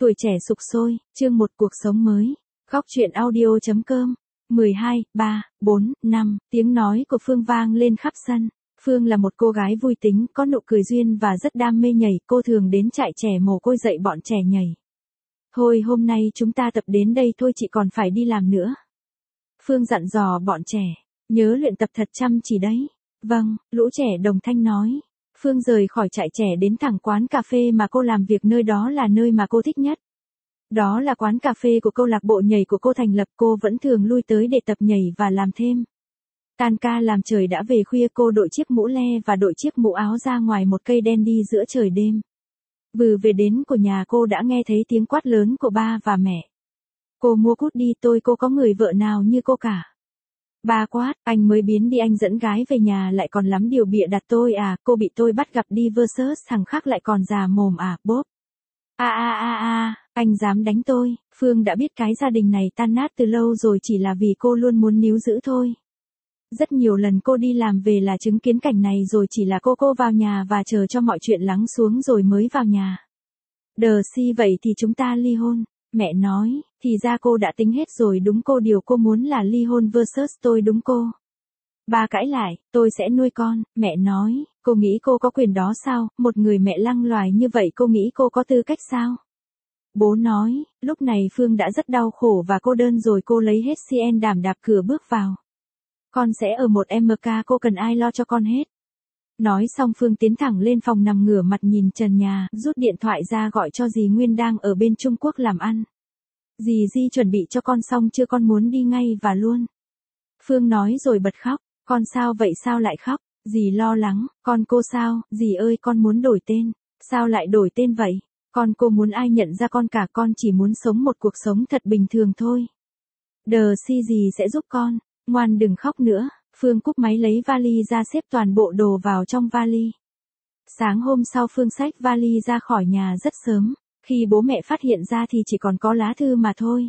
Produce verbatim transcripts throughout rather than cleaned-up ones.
Tuổi trẻ sục sôi, chương một cuộc sống mới. Góc truyện audio.com. mười hai, ba, bốn, năm, tiếng nói của Phương vang lên khắp sân. Phương là một cô gái vui tính, có nụ cười duyên và rất đam mê nhảy, cô thường đến trại trẻ mồ côi dạy bọn trẻ nhảy. Thôi hôm nay chúng ta tập đến đây thôi, chị còn phải đi làm nữa. Phương dặn dò bọn trẻ, nhớ luyện tập thật chăm chỉ đấy. Vâng, lũ trẻ đồng thanh nói. Phương rời khỏi trại trẻ đến thẳng quán cà phê mà cô làm việc, nơi đó là nơi mà cô thích nhất. Đó là quán cà phê của câu lạc bộ nhảy của cô thành lập, cô vẫn thường lui tới để tập nhảy và làm thêm. Tan ca làm trời đã về khuya, cô đội chiếc mũ le và đội chiếc mũ áo ra ngoài một cây đen đi giữa trời đêm. Vừa về đến của nhà cô đã nghe thấy tiếng quát lớn của ba và mẹ. Cô mua cút đi, tôi cô có người vợ nào như cô cả. Ba quát, anh mới biến đi, anh dẫn gái về nhà lại còn lắm điều bịa đặt tôi à, cô bị tôi bắt gặp đi versus thằng khác lại còn già mồm à, bốp. A a a a, anh dám đánh tôi. Phương đã biết cái gia đình này tan nát từ lâu rồi, chỉ là vì cô luôn muốn níu giữ thôi. Rất nhiều lần cô đi làm về là chứng kiến cảnh này rồi, chỉ là cô cô vào nhà và chờ cho mọi chuyện lắng xuống rồi mới vào nhà. Đờ si, vậy thì chúng ta ly hôn. Mẹ nói, thì ra cô đã tính hết rồi đúng, cô điều cô muốn là ly hôn versus tôi đúng cô. Ba cãi lại, tôi sẽ nuôi con. Mẹ nói, cô nghĩ cô có quyền đó sao, một người mẹ lăng loài như vậy cô nghĩ cô có tư cách sao? Bố nói, lúc này Phương đã rất đau khổ và cô đơn rồi, cô lấy hết xê en đảm đạp cửa bước vào. Con sẽ ở một em ca, cô cần ai lo cho con hết. Nói xong Phương tiến thẳng lên phòng nằm ngửa mặt nhìn trần nhà, rút điện thoại ra gọi cho dì Nguyên đang ở bên Trung Quốc làm ăn. Dì Di chuẩn bị cho con xong chưa, con muốn đi ngay và luôn. Phương nói rồi bật khóc, con sao vậy, sao lại khóc? Dì lo lắng, con cô sao? Dì ơi, con muốn đổi tên. Sao lại đổi tên vậy? Con cô muốn ai nhận ra con cả, con chỉ muốn sống một cuộc sống thật bình thường thôi. Đờ si, dì sẽ giúp con, ngoan đừng khóc nữa. Phương cúp máy lấy vali ra, xếp toàn bộ đồ vào trong vali. Sáng hôm sau Phương xách vali ra khỏi nhà rất sớm, khi bố mẹ phát hiện ra thì chỉ còn có lá thư mà thôi.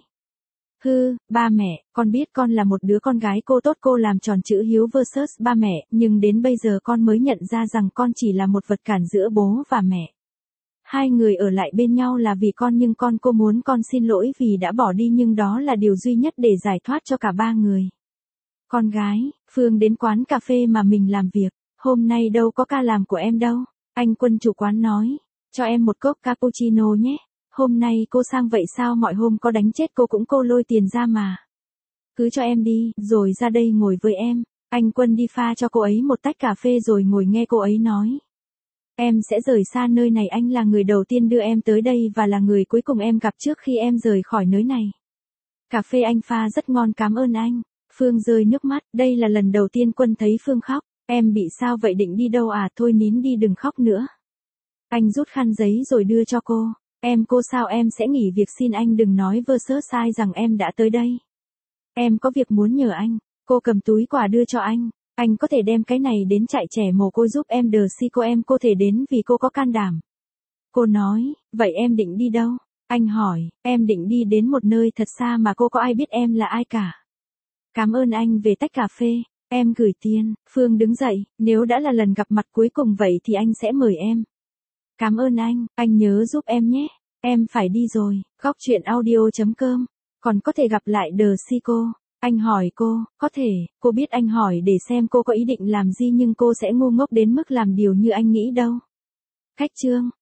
Hư, ba mẹ, con biết con là một đứa con gái cô tốt, cô làm tròn chữ hiếu versus ba mẹ, nhưng đến bây giờ con mới nhận ra rằng con chỉ là một vật cản giữa bố và mẹ. Hai người ở lại bên nhau là vì con, nhưng con cô muốn con xin lỗi vì đã bỏ đi, nhưng đó là điều duy nhất để giải thoát cho cả ba người. Con gái, Phương đến quán cà phê mà mình làm việc, hôm nay đâu có ca làm của em đâu. Anh Quân chủ quán nói, cho em một cốc cappuccino nhé. Hôm nay cô sang vậy sao, mọi hôm có đánh chết cô cũng cô lôi tiền ra mà. Cứ cho em đi, rồi ra đây ngồi với em. Anh Quân đi pha cho cô ấy một tách cà phê rồi ngồi nghe cô ấy nói. Em sẽ rời xa nơi này, anh là người đầu tiên đưa em tới đây và là người cuối cùng em gặp trước khi em rời khỏi nơi này. Cà phê anh pha rất ngon, cảm ơn anh. Phương rơi nước mắt, đây là lần đầu tiên Quân thấy Phương khóc. Em bị sao vậy, định đi đâu à, thôi nín đi đừng khóc nữa. Anh rút khăn giấy rồi đưa cho cô. Em cô sao, em sẽ nghỉ việc, xin anh đừng nói versus sai rằng em đã tới đây. Em có việc muốn nhờ anh. Cô cầm túi quà đưa cho anh. Anh có thể đem cái này đến trại trẻ mồ côi giúp em, đờ si cô, em cô thể đến vì cô có can đảm. Cô nói, vậy em định đi đâu? Anh hỏi, em định đi đến một nơi thật xa mà cô có ai biết em là ai cả. Cảm ơn anh về tách cà phê, em gửi tiền. Phương đứng dậy, nếu đã là lần gặp mặt cuối cùng vậy thì anh sẽ mời em. Cảm ơn anh, anh nhớ giúp em nhé. Em phải đi rồi. Góc truyện audio.com. Còn có thể gặp lại đờ si cô. Anh hỏi cô, có thể, cô biết anh hỏi để xem cô có ý định làm gì, nhưng cô sẽ ngu ngốc đến mức làm điều như anh nghĩ đâu. Khách chương.